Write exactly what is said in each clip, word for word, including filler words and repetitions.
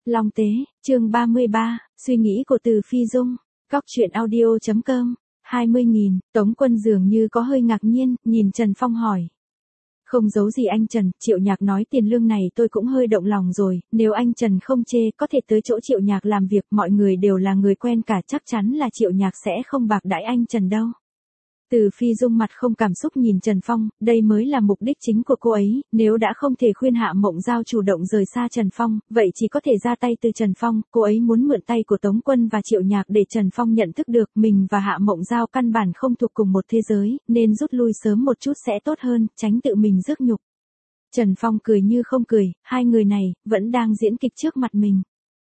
Long Tế, chương ba mươi ba, suy nghĩ của Từ Phi Dung, Cóc truyện audio chấm com, hai mươi nghìn, Tống Quân dường như có hơi ngạc nhiên, nhìn Trần Phong hỏi. Không giấu gì anh Trần, Triệu Nhạc nói tiền lương này tôi cũng hơi động lòng rồi, nếu anh Trần không chê có thể tới chỗ Triệu Nhạc làm việc, mọi người đều là người quen cả, chắc chắn là Triệu Nhạc sẽ không bạc đãi anh Trần đâu. Từ Phi Dung mặt không cảm xúc nhìn Trần Phong, đây mới là mục đích chính của cô ấy, nếu đã không thể khuyên Hạ Mộng Giao chủ động rời xa Trần Phong, vậy chỉ có thể ra tay từ Trần Phong, cô ấy muốn mượn tay của Tống Quân và Triệu Nhạc để Trần Phong nhận thức được mình và Hạ Mộng Giao căn bản không thuộc cùng một thế giới, nên rút lui sớm một chút sẽ tốt hơn, tránh tự mình rước nhục. Trần Phong cười như không cười, hai người này, vẫn đang diễn kịch trước mặt mình.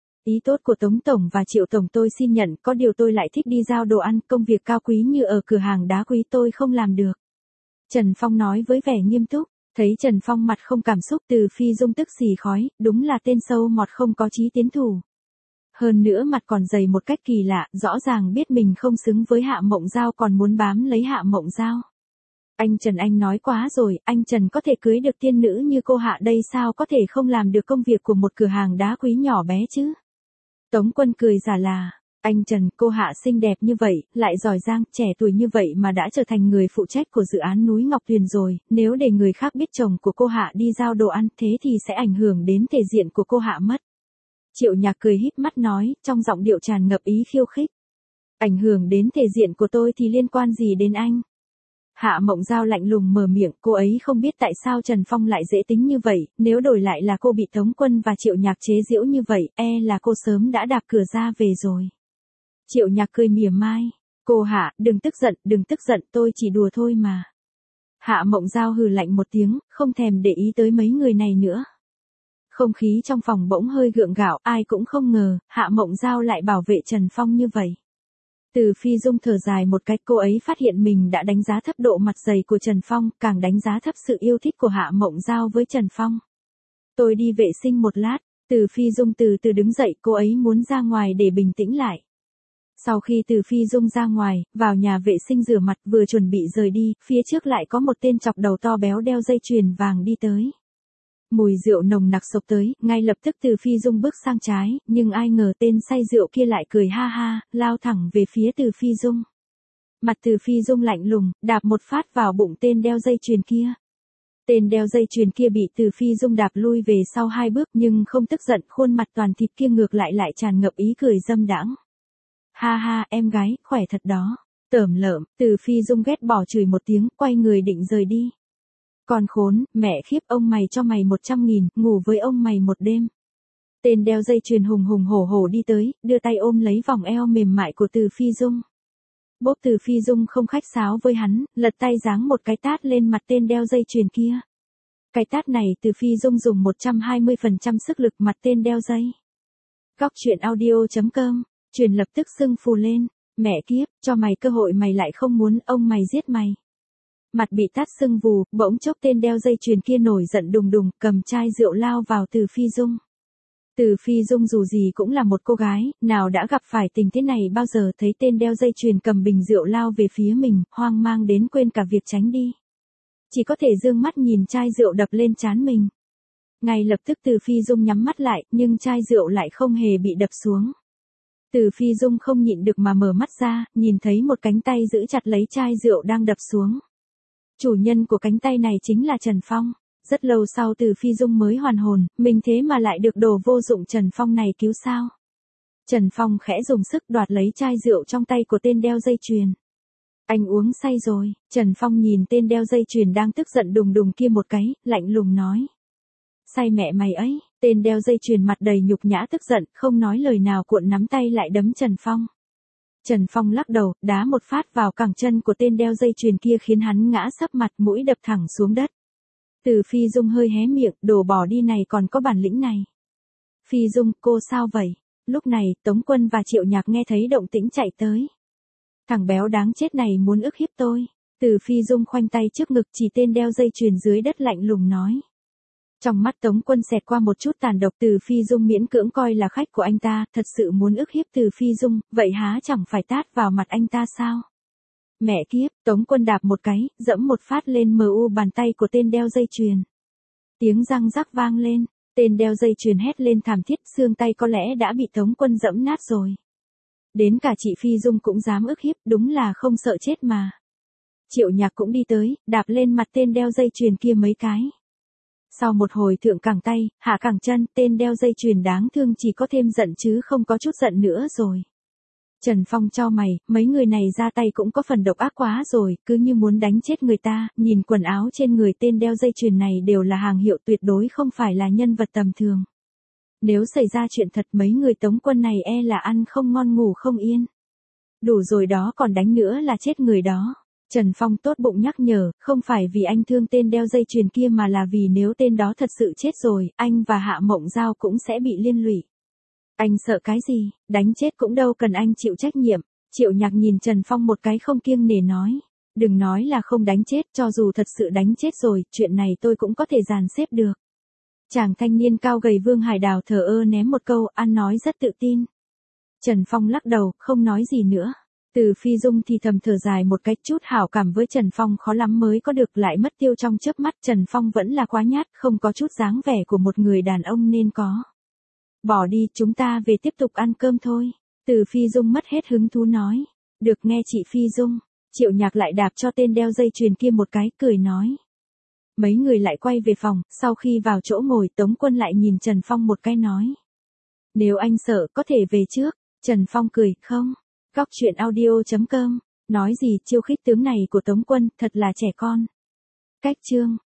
Ý tốt của Tống Tổng và Triệu Tổng tôi xin nhận, có điều tôi lại thích đi giao đồ ăn, công việc cao quý như ở cửa hàng đá quý tôi không làm được. Trần Phong nói với vẻ nghiêm túc, thấy Trần Phong mặt không cảm xúc, Từ Phi Dung tức xì khói, đúng là tên sâu mọt không có chí tiến thủ. Hơn nữa mặt còn dày một cách kỳ lạ, rõ ràng biết mình không xứng với Hạ Mộng Giao còn muốn bám lấy Hạ Mộng Giao. Anh Trần anh nói quá rồi, anh Trần có thể cưới được tiên nữ như cô Hạ đây sao có thể không làm được công việc của một cửa hàng đá quý nhỏ bé chứ? Tống Quân cười giả là, anh Trần, cô Hạ xinh đẹp như vậy, lại giỏi giang, trẻ tuổi như vậy mà đã trở thành người phụ trách của dự án núi Ngọc Tuyền rồi, nếu để người khác biết chồng của cô Hạ đi giao đồ ăn thế thì sẽ ảnh hưởng đến thể diện của cô Hạ mất. Triệu Nhạc cười híp mắt nói, trong giọng điệu tràn ngập ý khiêu khích. Ảnh hưởng đến thể diện của tôi thì liên quan gì đến anh? Hạ Mộng Giao lạnh lùng mở miệng, cô ấy không biết tại sao Trần Phong lại dễ tính như vậy, nếu đổi lại là cô bị Tống Quân và Triệu Nhạc chế giễu như vậy, e là cô sớm đã đạp cửa ra về rồi. Triệu Nhạc cười mỉa mai, cô Hạ, đừng tức giận, đừng tức giận, tôi chỉ đùa thôi mà. Hạ Mộng Giao hừ lạnh một tiếng, không thèm để ý tới mấy người này nữa. Không khí trong phòng bỗng hơi gượng gạo, ai cũng không ngờ, Hạ Mộng Giao lại bảo vệ Trần Phong như vậy. Từ Phi Dung thở dài một cách, cô ấy phát hiện mình đã đánh giá thấp độ mặt dày của Trần Phong, càng đánh giá thấp sự yêu thích của Hạ Mộng Giao với Trần Phong. Tôi đi vệ sinh một lát, Từ Phi Dung từ từ đứng dậy, cô ấy muốn ra ngoài để bình tĩnh lại. Sau khi Từ Phi Dung ra ngoài, vào nhà vệ sinh rửa mặt vừa chuẩn bị rời đi, phía trước lại có một tên chọc đầu to béo đeo dây chuyền vàng đi tới. Mùi rượu nồng nặc xộc tới, ngay lập tức Từ Phi Dung bước sang trái, nhưng ai ngờ tên say rượu kia lại cười ha ha, lao thẳng về phía Từ Phi Dung. Mặt Từ Phi Dung lạnh lùng, đạp một phát vào bụng tên đeo dây chuyền kia. Tên đeo dây chuyền kia bị Từ Phi Dung đạp lui về sau hai bước nhưng không tức giận, khuôn mặt toàn thịt kia ngược lại lại tràn ngập ý cười dâm đãng. Ha ha, em gái, khỏe thật đó. Tởm lợm, Từ Phi Dung ghét bỏ chửi một tiếng, quay người định rời đi. Con khốn, mẹ khiếp, ông mày cho mày một trăm nghìn, ngủ với ông mày một đêm. Tên đeo dây chuyền hùng hùng hổ hổ đi tới, đưa tay ôm lấy vòng eo mềm mại của Từ Phi Dung. Bốp Từ Phi Dung không khách sáo với hắn, lật tay giáng một cái tát lên mặt tên đeo dây chuyền kia. Cái tát này Từ Phi Dung dùng một trăm hai mươi phần trăm sức lực mặt tên đeo dây. Cóc truyện audio chấm com, truyền lập tức sưng phù lên, mẹ kiếp, cho mày cơ hội mày lại không muốn, ông mày giết mày. Mặt bị tát sưng vù, bỗng chốc tên đeo dây chuyền kia nổi giận đùng đùng, cầm chai rượu lao vào Từ Phi Dung. Từ Phi Dung dù gì cũng là một cô gái, nào đã gặp phải tình thế này bao giờ, thấy tên đeo dây chuyền cầm bình rượu lao về phía mình, hoang mang đến quên cả việc tránh đi. Chỉ có thể dương mắt nhìn chai rượu đập lên trán mình. Ngay lập tức Từ Phi Dung nhắm mắt lại, nhưng chai rượu lại không hề bị đập xuống. Từ Phi Dung không nhịn được mà mở mắt ra, nhìn thấy một cánh tay giữ chặt lấy chai rượu đang đập xuống. Chủ nhân của cánh tay này chính là Trần Phong. Rất lâu sau Từ Phi Dung mới hoàn hồn, mình thế mà lại được đồ vô dụng Trần Phong này cứu sao. Trần Phong khẽ dùng sức đoạt lấy chai rượu trong tay của tên đeo dây chuyền. Anh uống say rồi, Trần Phong nhìn tên đeo dây chuyền đang tức giận đùng đùng kia một cái, lạnh lùng nói. Say mẹ mày ấy, tên đeo dây chuyền mặt đầy nhục nhã tức giận, không nói lời nào cuộn nắm tay lại đấm Trần Phong. Trần Phong lắc đầu, đá một phát vào cẳng chân của tên đeo dây chuyền kia khiến hắn ngã sấp mặt, mũi đập thẳng xuống đất. Từ Phi Dung hơi hé miệng, đồ bỏ đi này còn có bản lĩnh này. Phi Dung, cô sao vậy? Lúc này, Tống Quân và Triệu Nhạc nghe thấy động tĩnh chạy tới. Thằng béo đáng chết này muốn ức hiếp tôi. Từ Phi Dung khoanh tay trước ngực chỉ tên đeo dây chuyền dưới đất lạnh lùng nói. Trong mắt Tống Quân xẹt qua một chút tàn độc, Từ Phi Dung miễn cưỡng coi là khách của anh ta, thật sự muốn ức hiếp Từ Phi Dung, vậy há chẳng phải tát vào mặt anh ta sao? Mẹ kiếp, Tống Quân đạp một cái, dẫm một phát lên mờ u bàn tay của tên đeo dây chuyền. Tiếng răng rắc vang lên, Tên đeo dây chuyền hét lên thảm thiết, xương tay có lẽ đã bị Tống Quân dẫm nát rồi. Đến cả chị Phi Dung cũng dám ức hiếp, đúng là không sợ chết mà. Triệu Nhạc cũng đi tới, đạp lên mặt tên đeo dây chuyền kia mấy cái. Sau một hồi thượng cẳng tay, hạ cẳng chân, tên đeo dây chuyền đáng thương chỉ có thêm giận chứ không có chút giận nữa rồi. Trần Phong chau mày, mấy người này ra tay cũng có phần độc ác quá rồi, cứ như muốn đánh chết người ta, nhìn quần áo trên người tên đeo dây chuyền này đều là hàng hiệu, tuyệt đối không phải là nhân vật tầm thường. Nếu xảy ra chuyện thật, mấy người Tống Quân này e là ăn không ngon ngủ không yên. Đủ rồi đó, còn đánh nữa là chết người đó. Trần Phong tốt bụng nhắc nhở, không phải vì anh thương tên đeo dây chuyền kia mà là vì nếu tên đó thật sự chết rồi, anh và Hạ Mộng Giao cũng sẽ bị liên lụy. Anh sợ cái gì, đánh chết cũng đâu cần anh chịu trách nhiệm. Triệu Nhạc nhìn Trần Phong một cái không kiêng nể nói. Đừng nói là không đánh chết, cho dù thật sự đánh chết rồi, chuyện này tôi cũng có thể dàn xếp được. Chàng thanh niên cao gầy Vương Hải Đào thờ ơ ném một câu, ăn nói rất tự tin. Trần Phong lắc đầu, không nói gì nữa. Từ Phi Dung thì thầm thở dài một cái, chút hảo cảm với Trần Phong khó lắm mới có được, lại mất tiêu trong chớp mắt. Trần Phong vẫn là quá nhát, không có chút dáng vẻ của một người đàn ông nên có. Bỏ đi, chúng ta về tiếp tục ăn cơm thôi. Từ Phi Dung mất hết hứng thú nói. Được, nghe chị Phi Dung. Triệu Nhạc lại đạp cho tên đeo dây chuyền kia một cái, cười nói. Mấy người lại quay về phòng, sau khi vào chỗ ngồi Tống Quân lại nhìn Trần Phong một cái nói. Nếu anh sợ có thể về trước. Trần Phong cười, không. Cóc truyện audio chấm com. Nói gì chiêu khích tướng này của Tống Quân, thật là trẻ con. Cách chương.